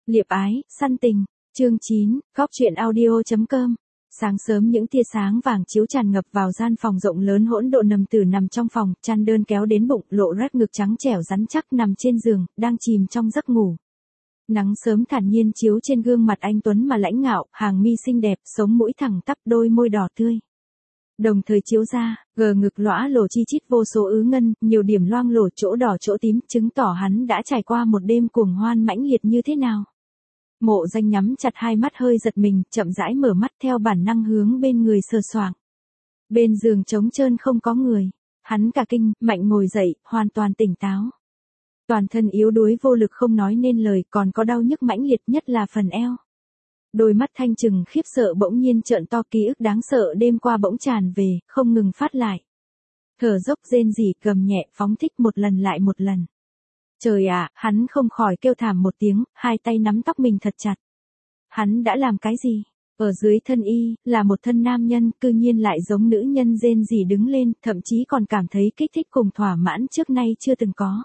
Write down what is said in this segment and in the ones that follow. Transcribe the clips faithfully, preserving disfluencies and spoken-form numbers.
Liệp ái, săn tình, chương chín, góc truyện audio chấm com. Sáng sớm những tia sáng vàng chiếu tràn ngập vào gian phòng rộng lớn hỗn độn nằm tử nằm trong phòng, chăn đơn kéo đến bụng, lộ rách ngực trắng trẻo rắn chắc nằm trên giường, đang chìm trong giấc ngủ. Nắng sớm thản nhiên chiếu trên gương mặt anh tuấn mà lãnh ngạo, hàng mi xinh đẹp, sống mũi thẳng tắp, đôi môi đỏ tươi. Đồng thời chiếu ra, gờ ngực lõa lồ chi chít vô số ứ ngân, nhiều điểm loang lổ chỗ đỏ chỗ tím, chứng tỏ hắn đã trải qua một đêm cuồng hoan mãnh liệt như thế nào. Mộ Danh nhắm chặt hai mắt hơi giật mình, chậm rãi mở mắt theo bản năng hướng bên người sờ soạng. Bên giường trống trơn không có người. Hắn cả kinh, mạnh ngồi dậy, hoàn toàn tỉnh táo. Toàn thân yếu đuối vô lực không nói nên lời, còn có đau nhức mãnh liệt nhất là phần eo. Đôi mắt thanh trừng khiếp sợ bỗng nhiên trợn to, ký ức đáng sợ đêm qua bỗng tràn về, không ngừng phát lại. Thở dốc rên rỉ gầm nhẹ phóng thích một lần lại một lần. Trời ạ, à, hắn không khỏi kêu thảm một tiếng, hai tay nắm tóc mình thật chặt. Hắn đã làm cái gì? Ở dưới thân y, là một thân nam nhân, cư nhiên lại giống nữ nhân rên rỉ đứng lên, thậm chí còn cảm thấy kích thích cùng thỏa mãn trước nay chưa từng có.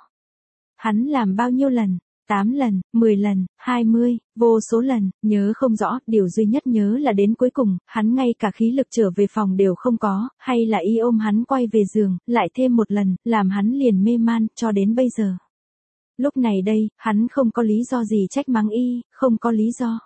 Hắn làm bao nhiêu lần? tám lần, mười lần, hai mươi, vô số lần, nhớ không rõ, điều duy nhất nhớ là đến cuối cùng, hắn ngay cả khí lực trở về phòng đều không có, hay là y ôm hắn quay về giường, lại thêm một lần, làm hắn liền mê man, cho đến bây giờ. Lúc này đây, hắn không có lý do gì trách mắng y, không có lý do.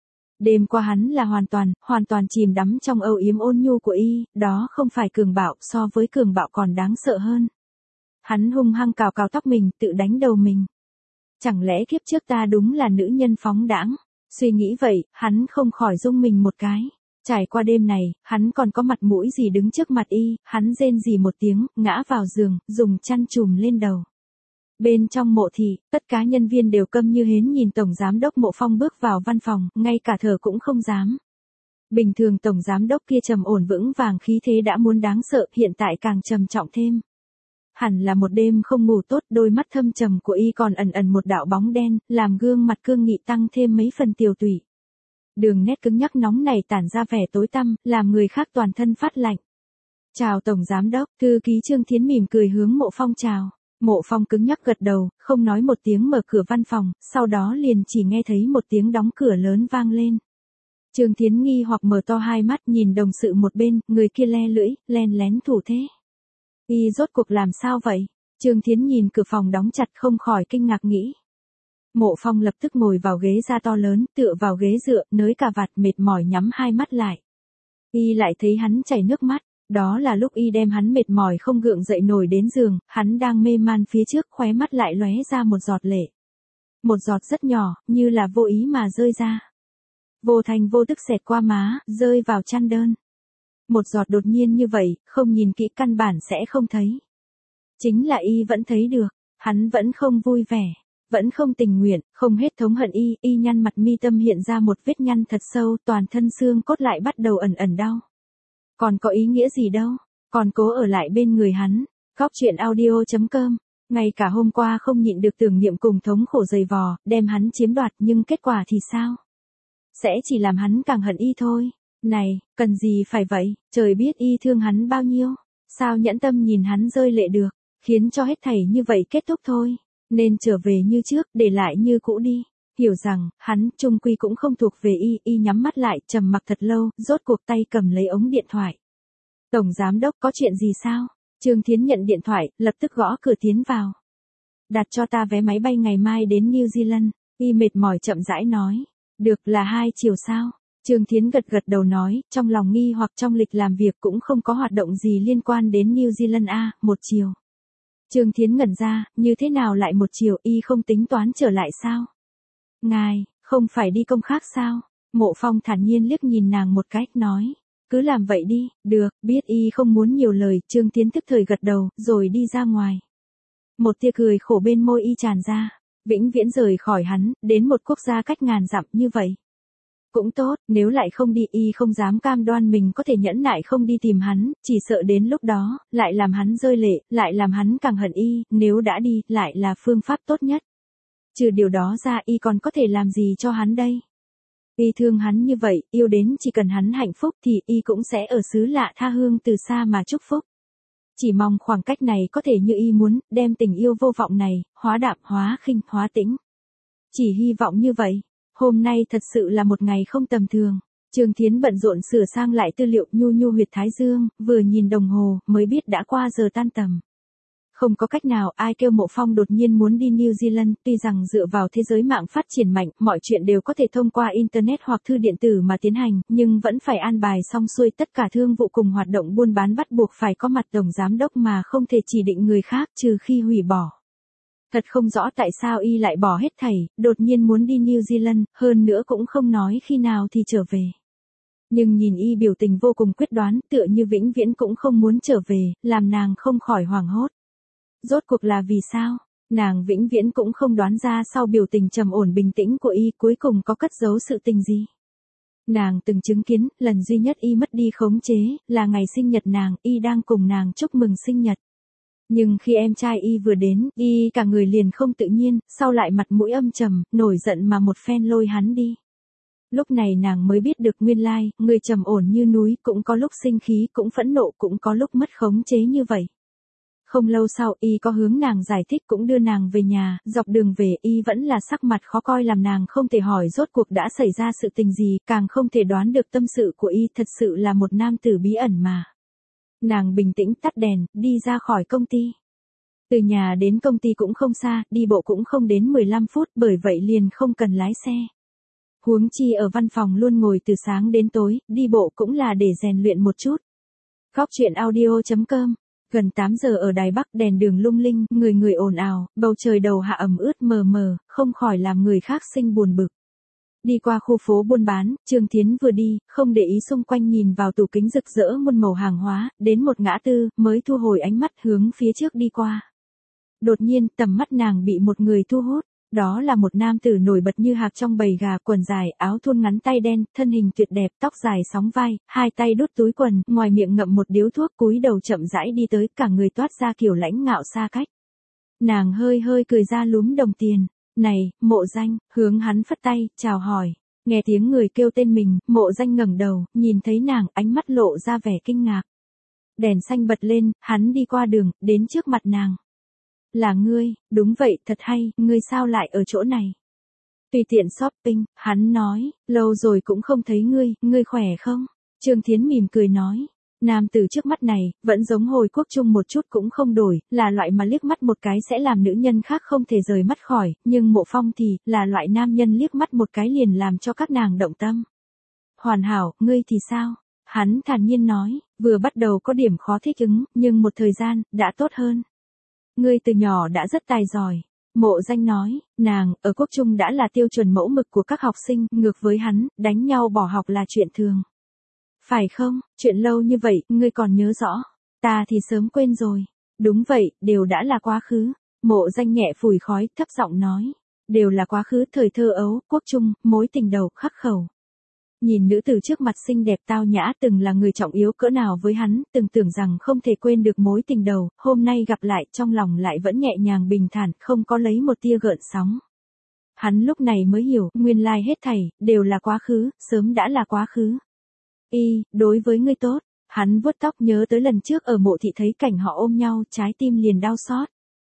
Đêm qua hắn là hoàn toàn, hoàn toàn chìm đắm trong âu yếm ôn nhu của y, đó không phải cường bạo, so với cường bạo còn đáng sợ hơn. Hắn hung hăng cào cào tóc mình, tự đánh đầu mình. Chẳng lẽ kiếp trước ta đúng là nữ nhân phóng đãng? Suy nghĩ vậy, hắn không khỏi rung mình một cái. Trải qua đêm này, hắn còn có mặt mũi gì đứng trước mặt y, hắn rên rỉ một tiếng, ngã vào giường, dùng chăn trùm lên đầu. Bên trong mộ thị, tất cả nhân viên đều câm như hến nhìn Tổng Giám đốc Mộ Phong bước vào văn phòng, ngay cả thở cũng không dám. Bình thường Tổng Giám đốc kia trầm ổn vững vàng khí thế đã muốn đáng sợ, hiện tại càng trầm trọng thêm. Hẳn là một đêm không ngủ tốt, đôi mắt thâm trầm của y còn ẩn ẩn một đạo bóng đen, làm gương mặt cương nghị tăng thêm mấy phần tiều tụy. Đường nét cứng nhắc nóng này tản ra vẻ tối tăm, làm người khác toàn thân phát lạnh. Chào Tổng Giám đốc, thư ký Trương Thiến mỉm cười hướng Mộ Phong chào. Mộ Phong cứng nhắc gật đầu, không nói một tiếng mở cửa văn phòng, sau đó liền chỉ nghe thấy một tiếng đóng cửa lớn vang lên. Trương Thiến nghi hoặc mở to hai mắt nhìn đồng sự một bên, người kia le lưỡi, len lén thủ thế. Y rốt cuộc làm sao vậy? Trương Thiến nhìn cửa phòng đóng chặt không khỏi kinh ngạc nghĩ. Mộ Phong lập tức ngồi vào ghế da to lớn, tựa vào ghế dựa, nới cà vạt mệt mỏi nhắm hai mắt lại. Y lại thấy hắn chảy nước mắt. Đó là lúc y đem hắn mệt mỏi không gượng dậy nổi đến giường, hắn đang mê man phía trước, khóe mắt lại lóe ra một giọt lệ. Một giọt rất nhỏ, như là vô ý mà rơi ra. Vô thành vô tức xẹt qua má, rơi vào chăn đơn. Một giọt đột nhiên như vậy, không nhìn kỹ căn bản sẽ không thấy. Chính là y vẫn thấy được, hắn vẫn không vui vẻ, vẫn không tình nguyện, không hết thống hận y, y nhăn mặt mi tâm hiện ra một vết nhăn thật sâu, toàn thân xương cốt lại bắt đầu ẩn ẩn đau. Còn có ý nghĩa gì đâu, còn cố ở lại bên người hắn. Góc truyện audio chấm com. Ngay cả hôm qua không nhịn được tưởng niệm cùng thống khổ dày vò, đem hắn chiếm đoạt, nhưng kết quả thì sao? Sẽ chỉ làm hắn càng hận y thôi. Này, cần gì phải vậy, trời biết y thương hắn bao nhiêu. Sao nhẫn tâm nhìn hắn rơi lệ được, khiến cho hết thảy như vậy kết thúc thôi. Nên trở về như trước, để lại như cũ đi. Hiểu rằng, hắn, chung quy cũng không thuộc về y, y nhắm mắt lại, trầm mặc thật lâu, rốt cuộc tay cầm lấy ống điện thoại. Tổng Giám đốc có chuyện gì sao? Trương Thiến nhận điện thoại, lập tức gõ cửa tiến vào. Đặt cho ta vé máy bay ngày mai đến New Zealand, y mệt mỏi chậm rãi nói. Được là hai chiều sao? Trương Thiến gật gật đầu nói, trong lòng nghi hoặc trong lịch làm việc cũng không có hoạt động gì liên quan đến New Zealand a, một chiều. Trương Thiến ngẩn ra, như thế nào lại một chiều, y không tính toán trở lại sao? Ngài, không phải đi công khác sao? Mộ Phong thản nhiên liếc nhìn nàng một cách nói. Cứ làm vậy đi, được, biết y không muốn nhiều lời, Trương Thiến tức thời gật đầu, rồi đi ra ngoài. Một tia cười khổ bên môi y tràn ra, vĩnh viễn rời khỏi hắn, đến một quốc gia cách ngàn dặm như vậy. Cũng tốt, nếu lại không đi y không dám cam đoan mình có thể nhẫn nại không đi tìm hắn, chỉ sợ đến lúc đó, lại làm hắn rơi lệ, lại làm hắn càng hận y, nếu đã đi, lại là phương pháp tốt nhất. Trừ điều đó ra y còn có thể làm gì cho hắn đây? Y thương hắn như vậy, yêu đến chỉ cần hắn hạnh phúc thì y cũng sẽ ở xứ lạ tha hương từ xa mà chúc phúc. Chỉ mong khoảng cách này có thể như y muốn, đem tình yêu vô vọng này, hóa đạm hóa khinh, hóa tĩnh. Chỉ hy vọng như vậy. Hôm nay thật sự là một ngày không tầm thường. Trương Thiến bận rộn sửa sang lại tư liệu nhu nhu huyệt thái dương, vừa nhìn đồng hồ, mới biết đã qua giờ tan tầm. Không có cách nào, ai kêu Mộ Phong đột nhiên muốn đi New Zealand, tuy rằng dựa vào thế giới mạng phát triển mạnh, mọi chuyện đều có thể thông qua Internet hoặc thư điện tử mà tiến hành, nhưng vẫn phải an bài xong xuôi tất cả thương vụ cùng hoạt động buôn bán bắt buộc phải có mặt tổng giám đốc mà không thể chỉ định người khác trừ khi hủy bỏ. Thật không rõ tại sao y lại bỏ hết thảy, đột nhiên muốn đi New Zealand, hơn nữa cũng không nói khi nào thì trở về. Nhưng nhìn y biểu tình vô cùng quyết đoán, tựa như vĩnh viễn cũng không muốn trở về, làm nàng không khỏi hoảng hốt. Rốt cuộc là vì sao? Nàng vĩnh viễn cũng không đoán ra sau biểu tình trầm ổn bình tĩnh của y cuối cùng có cất giấu sự tình gì. Nàng từng chứng kiến, lần duy nhất y mất đi khống chế, là ngày sinh nhật nàng, y đang cùng nàng chúc mừng sinh nhật. Nhưng khi em trai y vừa đến, y cả người liền không tự nhiên, sau lại mặt mũi âm trầm, nổi giận mà một phen lôi hắn đi. Lúc này nàng mới biết được nguyên lai, người trầm ổn như núi cũng có lúc sinh khí cũng phẫn nộ cũng có lúc mất khống chế như vậy. Không lâu sau y có hướng nàng giải thích cũng đưa nàng về nhà, dọc đường về y vẫn là sắc mặt khó coi làm nàng không thể hỏi rốt cuộc đã xảy ra sự tình gì, càng không thể đoán được tâm sự của y thật sự là một nam tử bí ẩn mà. Nàng bình tĩnh tắt đèn, đi ra khỏi công ty. Từ nhà đến công ty cũng không xa, đi bộ cũng không đến mười lăm phút, bởi vậy liền không cần lái xe. Huống chi ở văn phòng luôn ngồi từ sáng đến tối, đi bộ cũng là để rèn luyện một chút. Góc chuyện audio chấm com. Gần tám giờ ở Đài Bắc, đèn đường lung linh, người người ồn ào, bầu trời đầu hạ ẩm ướt mờ mờ, không khỏi làm người khác sinh buồn bực. Đi qua khu phố buôn bán, Trương Thiến vừa đi, không để ý xung quanh nhìn vào tủ kính rực rỡ muôn màu hàng hóa, đến một ngã tư, mới thu hồi ánh mắt hướng phía trước đi qua. Đột nhiên, tầm mắt nàng bị một người thu hút. Đó là một nam tử nổi bật như hạc trong bầy gà, quần dài, áo thun ngắn tay đen, thân hình tuyệt đẹp, tóc dài sóng vai, hai tay đút túi quần, ngoài miệng ngậm một điếu thuốc, cúi đầu chậm rãi đi tới, cả người toát ra kiểu lãnh ngạo xa cách. Nàng hơi hơi cười ra lúm đồng tiền. Này, Mộ Danh, hướng hắn phất tay, chào hỏi. Nghe tiếng người kêu tên mình, Mộ Danh ngẩng đầu, nhìn thấy nàng, ánh mắt lộ ra vẻ kinh ngạc. Đèn xanh bật lên, hắn đi qua đường, đến trước mặt nàng. Là ngươi, đúng vậy, thật hay, ngươi sao lại ở chỗ này? Tùy tiện shopping, hắn nói, lâu rồi cũng không thấy ngươi, ngươi khỏe không? Trương Thiến mỉm cười nói, nam tử trước mắt này, vẫn giống hồi quốc trung một chút cũng không đổi, là loại mà liếc mắt một cái sẽ làm nữ nhân khác không thể rời mắt khỏi, nhưng Mộ Phong thì, là loại nam nhân liếc mắt một cái liền làm cho các nàng động tâm. Hoàn hảo, ngươi thì sao? Hắn thản nhiên nói, vừa bắt đầu có điểm khó thích ứng, nhưng một thời gian, đã tốt hơn. Ngươi từ nhỏ đã rất tài giỏi. Mộ Danh nói, nàng, ở quốc trung đã là tiêu chuẩn mẫu mực của các học sinh, ngược với hắn, đánh nhau bỏ học là chuyện thường. Phải không, chuyện lâu như vậy, ngươi còn nhớ rõ. Ta thì sớm quên rồi. Đúng vậy, đều đã là quá khứ. Mộ Danh nhẹ phủi khói, thấp giọng nói. Đều là quá khứ thời thơ ấu, quốc trung, mối tình đầu, khắc khẩu. Nhìn nữ tử trước mặt xinh đẹp tao nhã từng là người trọng yếu cỡ nào với hắn, từng tưởng rằng không thể quên được mối tình đầu, hôm nay gặp lại trong lòng lại vẫn nhẹ nhàng bình thản, không có lấy một tia gợn sóng. Hắn lúc này mới hiểu, nguyên lai hết thảy, đều là quá khứ, sớm đã là quá khứ. Y, đối với ngươi tốt, hắn vuốt tóc nhớ tới lần trước ở Mộ thị thấy cảnh họ ôm nhau, trái tim liền đau xót.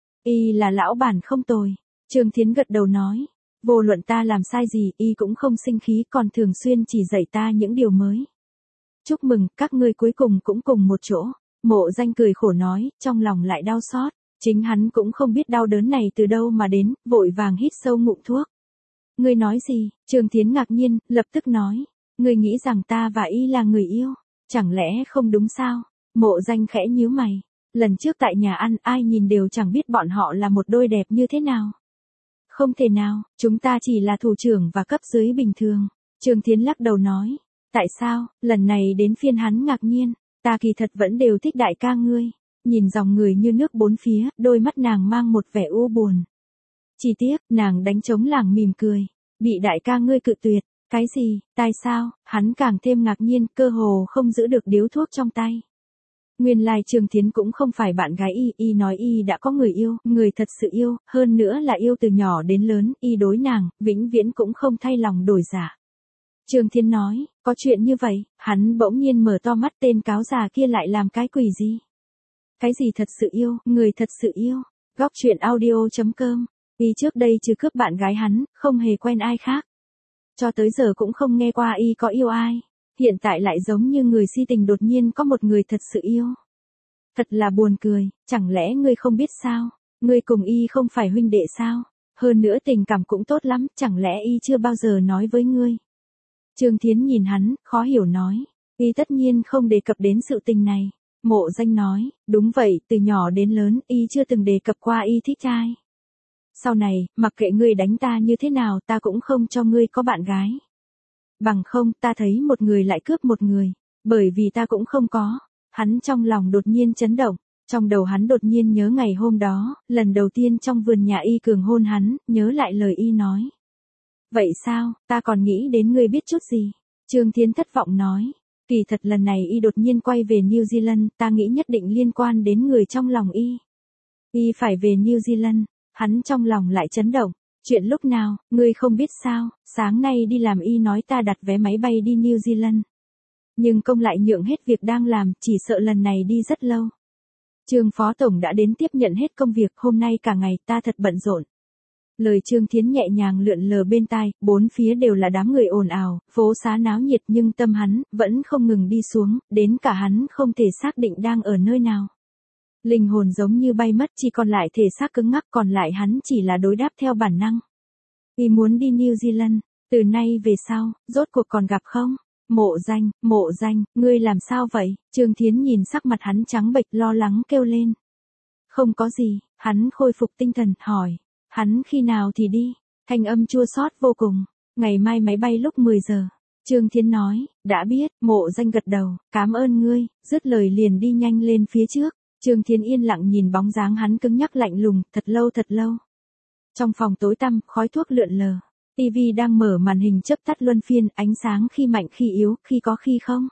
Y là lão bản không tồi. Trương Thiến gật đầu nói. Vô luận ta làm sai gì, y cũng không sinh khí, còn thường xuyên chỉ dạy ta những điều mới. Chúc mừng, các ngươi cuối cùng cũng cùng một chỗ. Mộ Danh cười khổ nói, trong lòng lại đau xót. Chính hắn cũng không biết đau đớn này từ đâu mà đến, vội vàng hít sâu ngụm thuốc. Ngươi nói gì? Trương Thiến ngạc nhiên, lập tức nói. Ngươi nghĩ rằng ta và y là người yêu? Chẳng lẽ không đúng sao? Mộ Danh khẽ nhíu mày. Lần trước tại nhà ăn, ai nhìn đều chẳng biết bọn họ là một đôi đẹp như thế nào. Không thể nào, chúng ta chỉ là thủ trưởng và cấp dưới bình thường. Trương Thiến lắc đầu nói. Tại sao, lần này đến phiên hắn ngạc nhiên, ta kỳ thật vẫn đều thích đại ca ngươi. Nhìn dòng người như nước bốn phía, đôi mắt nàng mang một vẻ u buồn. Chỉ tiếc, nàng đánh trống lảng mỉm cười. Bị đại ca ngươi cự tuyệt, cái gì, tại sao, hắn càng thêm ngạc nhiên, cơ hồ không giữ được điếu thuốc trong tay. Nguyên lai Trương Thiến cũng không phải bạn gái y, y nói y đã có người yêu, người thật sự yêu, hơn nữa là yêu từ nhỏ đến lớn, y đối nàng, vĩnh viễn cũng không thay lòng đổi dạ. Trương Thiến nói, có chuyện như vậy, hắn bỗng nhiên mở to mắt, tên cáo già kia lại làm cái quỷ gì? Cái gì thật sự yêu, người thật sự yêu? Góc chuyện audio chấm com, y trước đây trừ cướp bạn gái hắn, không hề quen ai khác. cho tới giờ cũng không nghe qua y có yêu ai. Hiện tại lại giống như người si tình đột nhiên có một người thật sự yêu. Thật là buồn cười, chẳng lẽ ngươi không biết sao? Ngươi cùng y không phải huynh đệ sao? Hơn nữa tình cảm cũng tốt lắm, chẳng lẽ y chưa bao giờ nói với ngươi? Trương Thiến nhìn hắn, khó hiểu nói. Y tất nhiên không đề cập đến sự tình này. Mộ Danh nói, đúng vậy, từ nhỏ đến lớn, y chưa từng đề cập qua y thích trai. Sau này, mặc kệ ngươi đánh ta như thế nào ta cũng không cho ngươi có bạn gái. Bằng không, ta thấy một người lại cướp một người. Bởi vì ta cũng không có. Hắn trong lòng đột nhiên chấn động. Trong đầu hắn đột nhiên nhớ ngày hôm đó, lần đầu tiên trong vườn nhà y cường hôn hắn, nhớ lại lời y nói. Vậy sao, ta còn nghĩ đến ngươi biết chút gì? Trương Thiến thất vọng nói. Kỳ thật lần này y đột nhiên quay về New Zealand, ta nghĩ nhất định liên quan đến người trong lòng y. Y phải về New Zealand, hắn trong lòng lại chấn động. Chuyện lúc nào, ngươi không biết sao, sáng nay đi làm y nói ta đặt vé máy bay đi New Zealand. Nhưng công lại nhượng hết việc đang làm, chỉ sợ lần này đi rất lâu. Trương Phó Tổng đã đến tiếp nhận hết công việc, hôm nay cả ngày ta thật bận rộn. Lời Trương Thiến nhẹ nhàng lượn lờ bên tai, bốn phía đều là đám người ồn ào, phố xá náo nhiệt nhưng tâm hắn vẫn không ngừng đi xuống, đến cả hắn không thể xác định đang ở nơi nào. Linh hồn giống như bay mất, chỉ còn lại thể xác cứng ngắc, còn lại hắn chỉ là đối đáp theo bản năng. Y muốn đi New Zealand, từ nay về sau, rốt cuộc còn gặp không? Mộ Danh, Mộ Danh, ngươi làm sao vậy? Trương Thiến nhìn sắc mặt hắn trắng bệch lo lắng kêu lên. Không có gì, hắn khôi phục tinh thần, hỏi. Hắn khi nào thì đi? Thanh âm chua xót vô cùng. Ngày mai máy bay lúc mười giờ. Trương Thiến nói, đã biết, Mộ Danh gật đầu, cảm ơn ngươi, dứt lời liền đi nhanh lên phía trước. Trương Thiến yên lặng nhìn bóng dáng hắn cứng nhắc lạnh lùng, thật lâu thật lâu. Trong phòng tối tăm, khói thuốc lượn lờ. ti vi đang mở màn hình chớp tắt luân phiên, ánh sáng khi mạnh khi yếu, khi có khi không.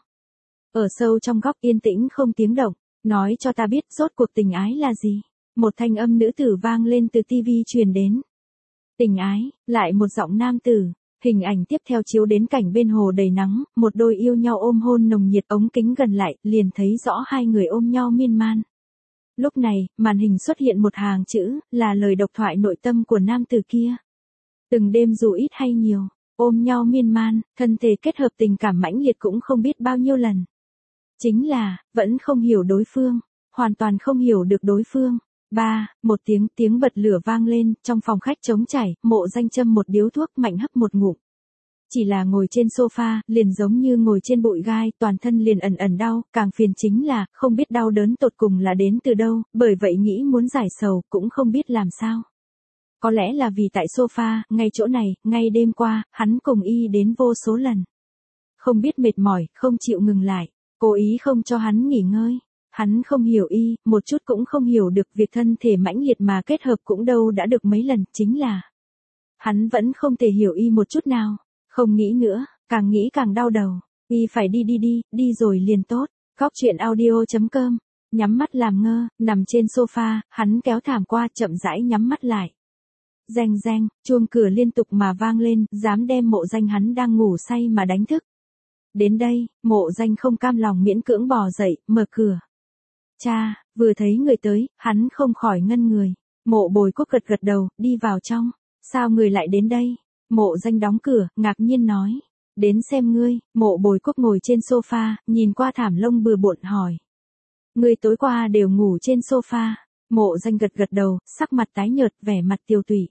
Ở sâu trong góc yên tĩnh không tiếng động, nói cho ta biết rốt cuộc tình ái là gì. Một thanh âm nữ tử vang lên từ ti vi truyền đến. Tình ái, lại một giọng nam tử. Hình ảnh tiếp theo chiếu đến cảnh bên hồ đầy nắng, một đôi yêu nhau ôm hôn nồng nhiệt, ống kính gần lại, liền thấy rõ hai người ôm nhau miên man. Lúc này, màn hình xuất hiện một hàng chữ, là lời độc thoại nội tâm của nam tử kia. Từng đêm dù ít hay nhiều, ôm nhau miên man, thân thể kết hợp tình cảm mãnh liệt cũng không biết bao nhiêu lần. Chính là, vẫn không hiểu đối phương, hoàn toàn không hiểu được đối phương. Ba, một tiếng tiếng bật lửa vang lên, trong phòng khách trống trải, Mộ Danh châm một điếu thuốc mạnh hấp một ngụm. Chỉ là ngồi trên sofa, liền giống như ngồi trên bụi gai, toàn thân liền ẩn ẩn đau, càng phiền chính là, không biết đau đớn tột cùng là đến từ đâu, bởi vậy nghĩ muốn giải sầu, cũng không biết làm sao. Có lẽ là vì tại sofa, ngay chỗ này, ngay đêm qua, hắn cùng y đến vô số lần. Không biết mệt mỏi, không chịu ngừng lại, cố ý không cho hắn nghỉ ngơi. Hắn không hiểu y, một chút cũng không hiểu được việc thân thể mãnh liệt mà kết hợp cũng đâu đã được mấy lần, chính là hắn vẫn không thể hiểu y một chút nào. Không nghĩ nữa, càng nghĩ càng đau đầu. Y phải đi đi đi, đi rồi liền tốt. Góc truyện audio chấm com. Nhắm mắt làm ngơ, nằm trên sofa, hắn kéo thảm qua chậm rãi nhắm mắt lại. Reng reng, chuông cửa liên tục mà vang lên, dám đem Mộ Danh hắn đang ngủ say mà đánh thức. Đến đây, Mộ Danh không cam lòng miễn cưỡng bò dậy, mở cửa. Cha, vừa thấy người tới, hắn không khỏi ngân người. Mộ Bồi Quốc gật gật đầu, đi vào trong. Sao người lại đến đây? Mộ Danh đóng cửa, ngạc nhiên nói. Đến xem ngươi. Mộ Bồi Quốc ngồi trên sofa, nhìn qua thảm lông bừa bộn hỏi. Ngươi tối qua đều ngủ trên sofa. Mộ Danh gật gật đầu, sắc mặt tái nhợt, vẻ mặt tiêu tụy.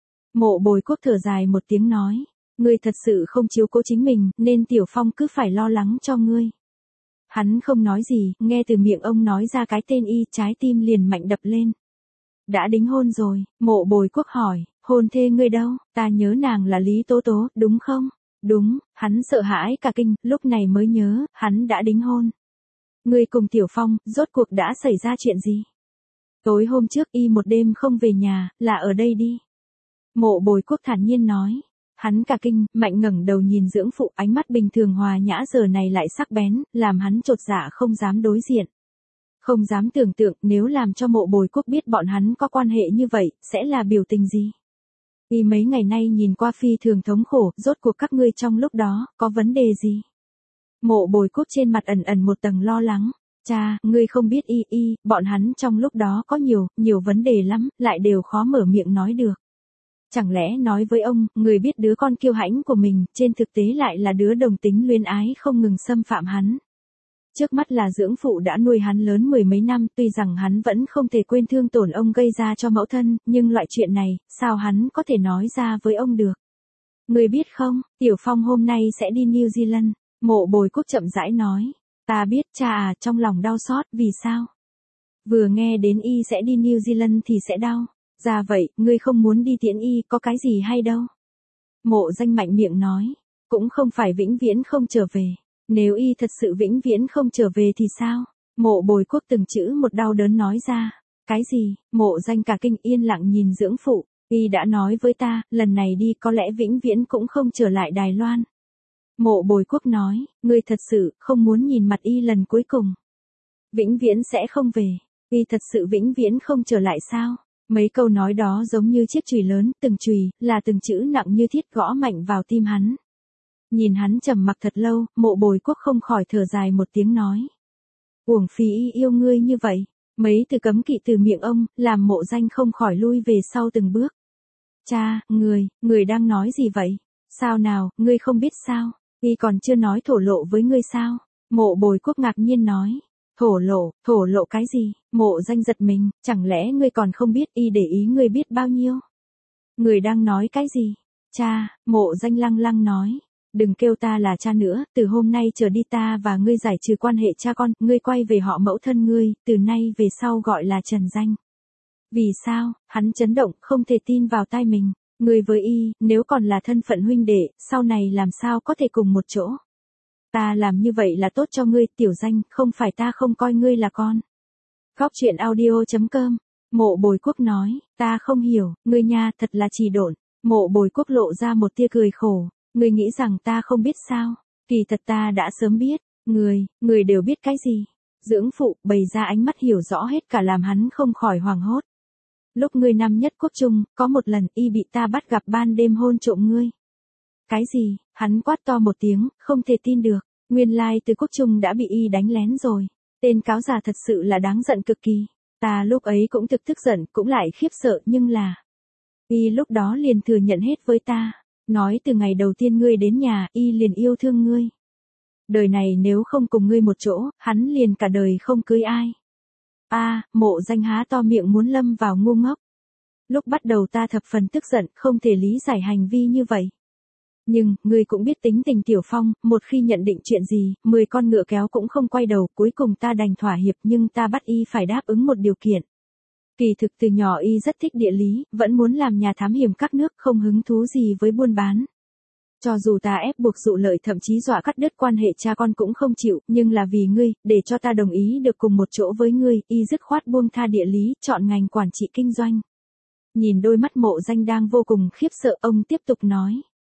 Mộ Bồi Quốc thở dài một tiếng nói. Ngươi thật sự không chiếu cố chính mình, nên Tiểu Phong cứ phải lo lắng cho ngươi. Hắn không nói gì, nghe từ miệng ông nói ra cái tên y, trái tim liền mạnh đập lên. Đã đính hôn rồi, Mộ Bồi Quốc hỏi, hôn thê ngươi đâu, ta nhớ nàng là Lý Tố Tố, đúng không? Đúng, hắn sợ hãi cả kinh, lúc này mới nhớ, hắn đã đính hôn. Ngươi cùng Tiểu Phong, rốt cuộc đã xảy ra chuyện gì? Tối hôm trước y một đêm không về nhà, là ở đây đi. Mộ Bồi Quốc thản nhiên nói. Hắn cả kinh, mạnh ngẩng đầu nhìn dưỡng phụ, ánh mắt bình thường hòa nhã giờ này lại sắc bén, làm hắn chột dạ không dám đối diện. Không dám tưởng tượng, nếu làm cho Mộ Bồi Quốc biết bọn hắn có quan hệ như vậy, sẽ là biểu tình gì? Vì mấy ngày nay nhìn qua phi thường thống khổ, rốt cuộc các ngươi trong lúc đó, có vấn đề gì? Mộ Bồi Quốc trên mặt ẩn ẩn một tầng lo lắng. Cha, ngươi không biết y y, bọn hắn trong lúc đó có nhiều, nhiều vấn đề lắm, lại đều khó mở miệng nói được. Chẳng lẽ nói với ông, người biết đứa con kiêu hãnh của mình, trên thực tế lại là đứa đồng tính luyến ái không ngừng xâm phạm hắn. Trước mắt là dưỡng phụ đã nuôi hắn lớn mười mấy năm, tuy rằng hắn vẫn không thể quên thương tổn ông gây ra cho mẫu thân, nhưng loại chuyện này, sao hắn có thể nói ra với ông được? Người biết không, Tiểu Phong hôm nay sẽ đi New Zealand, Mộ Bồi Quốc chậm rãi nói. Ta biết, cha à, trong lòng đau xót, vì sao? Vừa nghe đến y sẽ đi New Zealand thì sẽ đau. Ra vậy, ngươi không muốn đi tiễn y, có cái gì hay đâu. Mộ Danh mạnh miệng nói, cũng không phải vĩnh viễn không trở về. Nếu y thật sự vĩnh viễn không trở về thì sao? Mộ Bồi Quốc từng chữ một đau đớn nói ra. Cái gì? Mộ Danh cả kinh yên lặng nhìn dưỡng phụ. Y đã nói với ta, lần này đi có lẽ vĩnh viễn cũng không trở lại Đài Loan. Mộ Bồi Quốc nói, ngươi thật sự không muốn nhìn mặt y lần cuối cùng. Vĩnh viễn sẽ không về. Y thật sự vĩnh viễn không trở lại sao? Mấy câu nói đó giống như chiếc chùy lớn, từng chùy, là từng chữ nặng như thiết gõ mạnh vào tim hắn. Nhìn hắn trầm mặc thật lâu, Mộ Bồi Quốc không khỏi thở dài một tiếng nói. Uổng phí y yêu ngươi như vậy. Mấy từ cấm kỵ từ miệng ông, làm Mộ Danh không khỏi lui về sau từng bước. Cha, người, người đang nói gì vậy? Sao nào, ngươi không biết sao? Y còn chưa nói thổ lộ với ngươi sao? Mộ Bồi Quốc ngạc nhiên nói. Thổ lộ, thổ lộ cái gì? Mộ Danh giật mình, chẳng lẽ ngươi còn không biết y để ý ngươi biết bao nhiêu? Người đang nói cái gì? Cha, Mộ Danh lăng lăng nói. Đừng kêu ta là cha nữa, từ hôm nay trở đi ta và ngươi giải trừ quan hệ cha con, ngươi quay về họ mẫu thân ngươi, từ nay về sau gọi là Trần Danh. Vì sao? Hắn chấn động, không thể tin vào tai mình. Ngươi với y, nếu còn là thân phận huynh đệ, sau này làm sao có thể cùng một chỗ? Ta làm như vậy là tốt cho ngươi, Tiểu Danh, không phải ta không coi ngươi là con. Góc truyện audio chấm com. Mộ Bồi Quốc nói, ta không hiểu, ngươi nha, thật là trì độn. Mộ Bồi Quốc lộ ra một tia cười khổ. Ngươi nghĩ rằng ta không biết sao? Kỳ thật ta đã sớm biết. Người, người đều biết cái gì? Dưỡng phụ bày ra ánh mắt hiểu rõ hết cả làm hắn không khỏi hoảng hốt. Lúc ngươi năm nhất quốc trung, có một lần y bị ta bắt gặp ban đêm hôn trộm ngươi. Cái gì? Hắn quát to một tiếng, không thể tin được. Nguyên lai từ quốc trung đã bị y đánh lén rồi. Tên cáo già thật sự là đáng giận cực kỳ. Ta lúc ấy cũng thực tức giận, cũng lại khiếp sợ, nhưng là y lúc đó liền thừa nhận hết với ta. Nói từ ngày đầu tiên ngươi đến nhà, y liền yêu thương ngươi. Đời này nếu không cùng ngươi một chỗ, hắn liền cả đời không cưới ai. A, à, Mộ Danh há to miệng muốn lâm vào ngu ngốc. Lúc bắt đầu ta thập phần tức giận, không thể lý giải hành vi như vậy. Nhưng, ngươi cũng biết tính tình Tiểu Phong, một khi nhận định chuyện gì, mười con ngựa kéo cũng không quay đầu, cuối cùng ta đành thỏa hiệp nhưng ta bắt y phải đáp ứng một điều kiện. Kỳ thực từ nhỏ y rất thích địa lý, vẫn muốn làm nhà thám hiểm các nước, không hứng thú gì với buôn bán. Cho dù ta ép buộc dụ lợi thậm chí dọa cắt đứt quan hệ cha con cũng không chịu, nhưng là vì ngươi, để cho ta đồng ý được cùng một chỗ với ngươi, y dứt khoát buông tha địa lý, chọn ngành quản trị kinh doanh. Nhìn đôi mắt Mộ Danh đang vô cùng khiếp sợ, ông tiếp tục nói.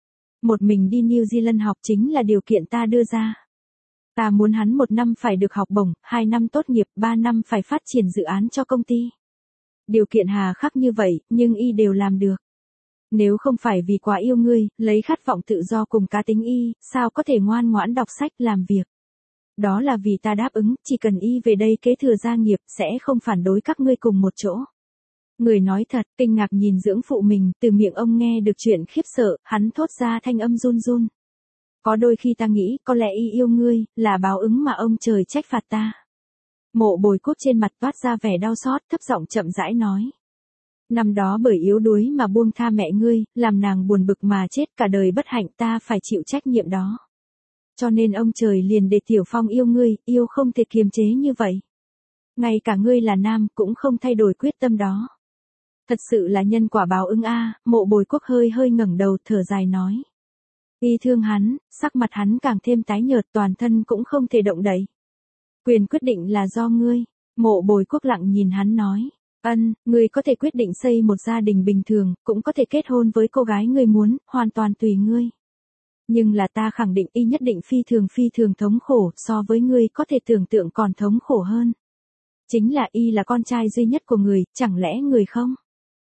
Một mình đi New Zealand học chính là điều kiện ta đưa ra. Ta muốn hắn một năm phải được học bổng, hai năm tốt nghiệp, ba năm phải phát triển dự án cho công ty. Điều kiện hà khắc như vậy, nhưng y đều làm được. Nếu không phải vì quá yêu ngươi, lấy khát vọng tự do cùng cá tính y, sao có thể ngoan ngoãn đọc sách làm việc. Đó là vì ta đáp ứng, chỉ cần y về đây kế thừa gia nghiệp, sẽ không phản đối các ngươi cùng một chỗ. Người nói thật, kinh ngạc nhìn dưỡng phụ mình, từ miệng ông nghe được chuyện khiếp sợ, hắn thốt ra thanh âm run run. Có đôi khi ta nghĩ, có lẽ y yêu ngươi, là báo ứng mà ông trời trách phạt ta. Mộ Bồi Quốc trên mặt toát ra vẻ đau xót, thấp giọng chậm rãi nói. Năm đó bởi yếu đuối mà buông tha mẹ ngươi, làm nàng buồn bực mà chết, cả đời bất hạnh, ta phải chịu trách nhiệm đó. Cho nên ông trời liền để Tiểu Phong yêu ngươi, yêu không thể kiềm chế như vậy. Ngay cả ngươi là nam, cũng không thay đổi quyết tâm đó. Thật sự là nhân quả báo ứng a. Mộ Bồi Quốc hơi hơi ngẩng đầu thở dài nói. Y thương hắn, sắc mặt hắn càng thêm tái nhợt, toàn thân cũng không thể động đậy. Quyền quyết định là do ngươi. Mộ Bồi Quốc lặng nhìn hắn nói. Ân, ngươi có thể quyết định xây một gia đình bình thường, cũng có thể kết hôn với cô gái ngươi muốn, hoàn toàn tùy ngươi. Nhưng là ta khẳng định y nhất định phi thường phi thường thống khổ, so với ngươi có thể tưởng tượng còn thống khổ hơn. Chính là y là con trai duy nhất của người, chẳng lẽ người không?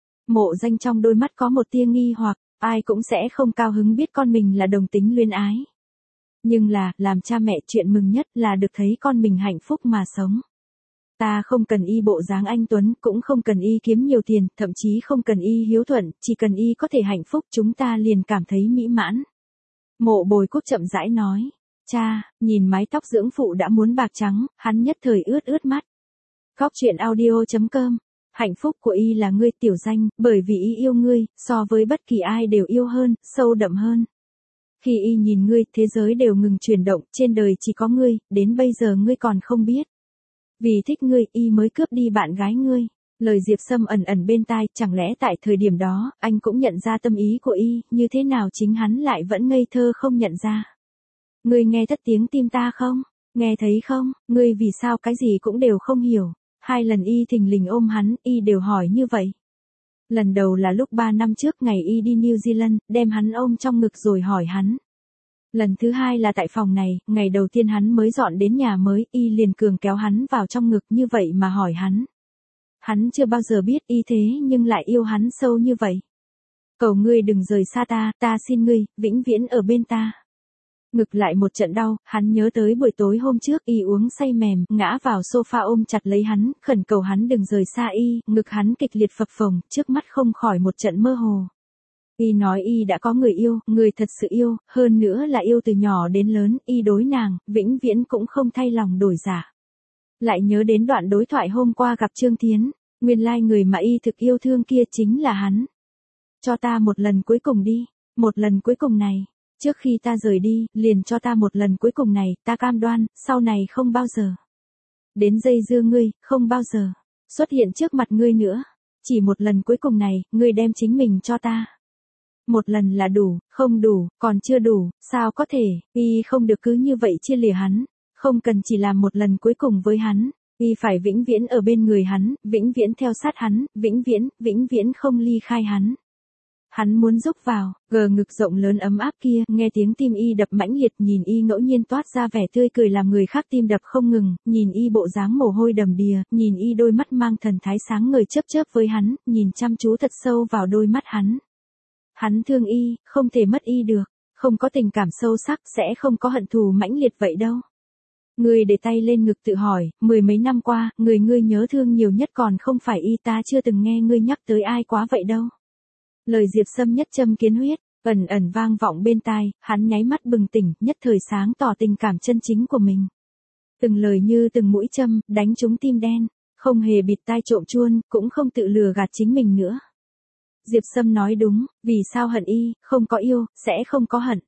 Mộ Danh trong đôi mắt có một tia nghi hoặc, ai cũng sẽ không cao hứng biết con mình là đồng tính luyến ái. Nhưng là, làm cha mẹ chuyện mừng nhất là được thấy con mình hạnh phúc mà sống. Ta không cần y bộ dáng anh tuấn, cũng không cần y kiếm nhiều tiền, thậm chí không cần y hiếu thuận, chỉ cần y có thể hạnh phúc chúng ta liền cảm thấy mỹ mãn. Mộ Bồi Quốc chậm rãi nói. Cha, nhìn mái tóc dưỡng phụ đã muốn bạc trắng, hắn nhất thời ướt ướt mắt. Góc chuyện audio chấm com. Hạnh phúc của y là ngươi Tiểu Danh, bởi vì y yêu ngươi, so với bất kỳ ai đều yêu hơn, sâu đậm hơn. Khi y nhìn ngươi, thế giới đều ngừng chuyển động, trên đời chỉ có ngươi, đến bây giờ ngươi còn không biết. Vì thích ngươi, y mới cướp đi bạn gái ngươi. Lời Diệp Sâm ẩn ẩn bên tai, chẳng lẽ tại thời điểm đó, anh cũng nhận ra tâm ý của y, như thế nào chính hắn lại vẫn ngây thơ không nhận ra. Ngươi nghe thất tiếng tim ta không? Nghe thấy không? Ngươi vì sao cái gì cũng đều không hiểu? Hai lần y thình lình ôm hắn, y đều hỏi như vậy. Lần đầu là lúc ba năm trước ngày y đi New Zealand, đem hắn ôm trong ngực rồi hỏi hắn. Lần thứ hai là tại phòng này, ngày đầu tiên hắn mới dọn đến nhà mới, y liền cường kéo hắn vào trong ngực như vậy mà hỏi hắn. Hắn chưa bao giờ biết y thế nhưng lại yêu hắn sâu như vậy. Cầu ngươi đừng rời xa ta, ta xin ngươi, vĩnh viễn ở bên ta. Ngực lại một trận đau, hắn nhớ tới buổi tối hôm trước y uống say mềm, ngã vào sofa ôm chặt lấy hắn, khẩn cầu hắn đừng rời xa y, ngực hắn kịch liệt phập phồng, trước mắt không khỏi một trận mơ hồ. Y nói y đã có người yêu, người thật sự yêu, hơn nữa là yêu từ nhỏ đến lớn, y đối nàng, vĩnh viễn cũng không thay lòng đổi dạ. Lại nhớ đến đoạn đối thoại hôm qua gặp Trương Thiến, nguyên lai người mà y thực yêu thương kia chính là hắn. Cho ta một lần cuối cùng đi, một lần cuối cùng này. Trước khi ta rời đi, liền cho ta một lần cuối cùng này, ta cam đoan, sau này không bao giờ. Đến dây dưa ngươi, không bao giờ. Xuất hiện trước mặt ngươi nữa. Chỉ một lần cuối cùng này, ngươi đem chính mình cho ta. Một lần là đủ, không đủ, còn chưa đủ, sao có thể, y không được cứ như vậy chia lìa hắn. Không cần chỉ làm một lần cuối cùng với hắn. Y phải vĩnh viễn ở bên người hắn, vĩnh viễn theo sát hắn, vĩnh viễn, vĩnh viễn không ly khai hắn. Hắn muốn rúc vào, gờ ngực rộng lớn ấm áp kia, nghe tiếng tim y đập mãnh liệt, nhìn y ngẫu nhiên toát ra vẻ tươi cười làm người khác tim đập không ngừng, nhìn y bộ dáng mồ hôi đầm đìa, nhìn y đôi mắt mang thần thái sáng ngời chớp chớp với hắn, nhìn chăm chú thật sâu vào đôi mắt hắn. Hắn thương y, không thể mất y được, không có tình cảm sâu sắc sẽ không có hận thù mãnh liệt vậy đâu. Người để tay lên ngực tự hỏi, mười mấy năm qua, người ngươi nhớ thương nhiều nhất còn không phải y, ta chưa từng nghe ngươi nhắc tới ai quá vậy đâu. Lời Diệp Sâm nhất châm kiến huyết, ẩn ẩn vang vọng bên tai, hắn nháy mắt bừng tỉnh, nhất thời sáng tỏ tình cảm chân chính của mình. Từng lời như từng mũi châm, đánh trúng tim đen, không hề bịt tai trộm chuôn, cũng không tự lừa gạt chính mình nữa. Diệp Sâm nói đúng, vì sao hận y, không có yêu, sẽ không có hận.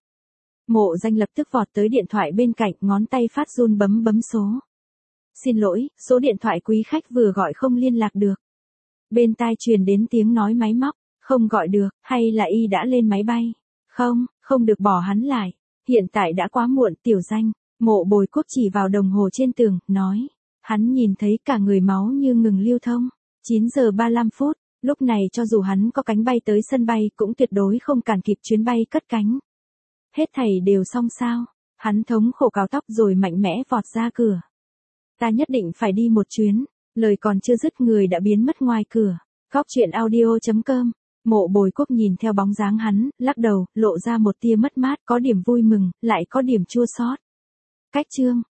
Mộ Danh lập tức vọt tới điện thoại bên cạnh, ngón tay phát run bấm bấm số. Xin lỗi, số điện thoại quý khách vừa gọi không liên lạc được. Bên tai truyền đến tiếng nói máy móc. Không gọi được, hay là y đã lên máy bay? Không, không được bỏ hắn lại. Hiện tại đã quá muộn, Tiểu Danh. Mộ Bồi Quốc chỉ vào đồng hồ trên tường, nói. Hắn nhìn thấy cả người máu như ngừng lưu thông. chín giờ ba mươi lăm phút, lúc này cho dù hắn có cánh bay tới sân bay cũng tuyệt đối không cản kịp chuyến bay cất cánh. Hết thảy đều xong sao? Hắn thống khổ cào tóc rồi mạnh mẽ vọt ra cửa. Ta nhất định phải đi một chuyến. Lời còn chưa dứt người đã biến mất ngoài cửa. Góc chuyện audio chấm com. Mộ Bồi Quốc nhìn theo bóng dáng hắn, lắc đầu, lộ ra một tia mất mát, có điểm vui mừng, lại có điểm chua xót. Cách chương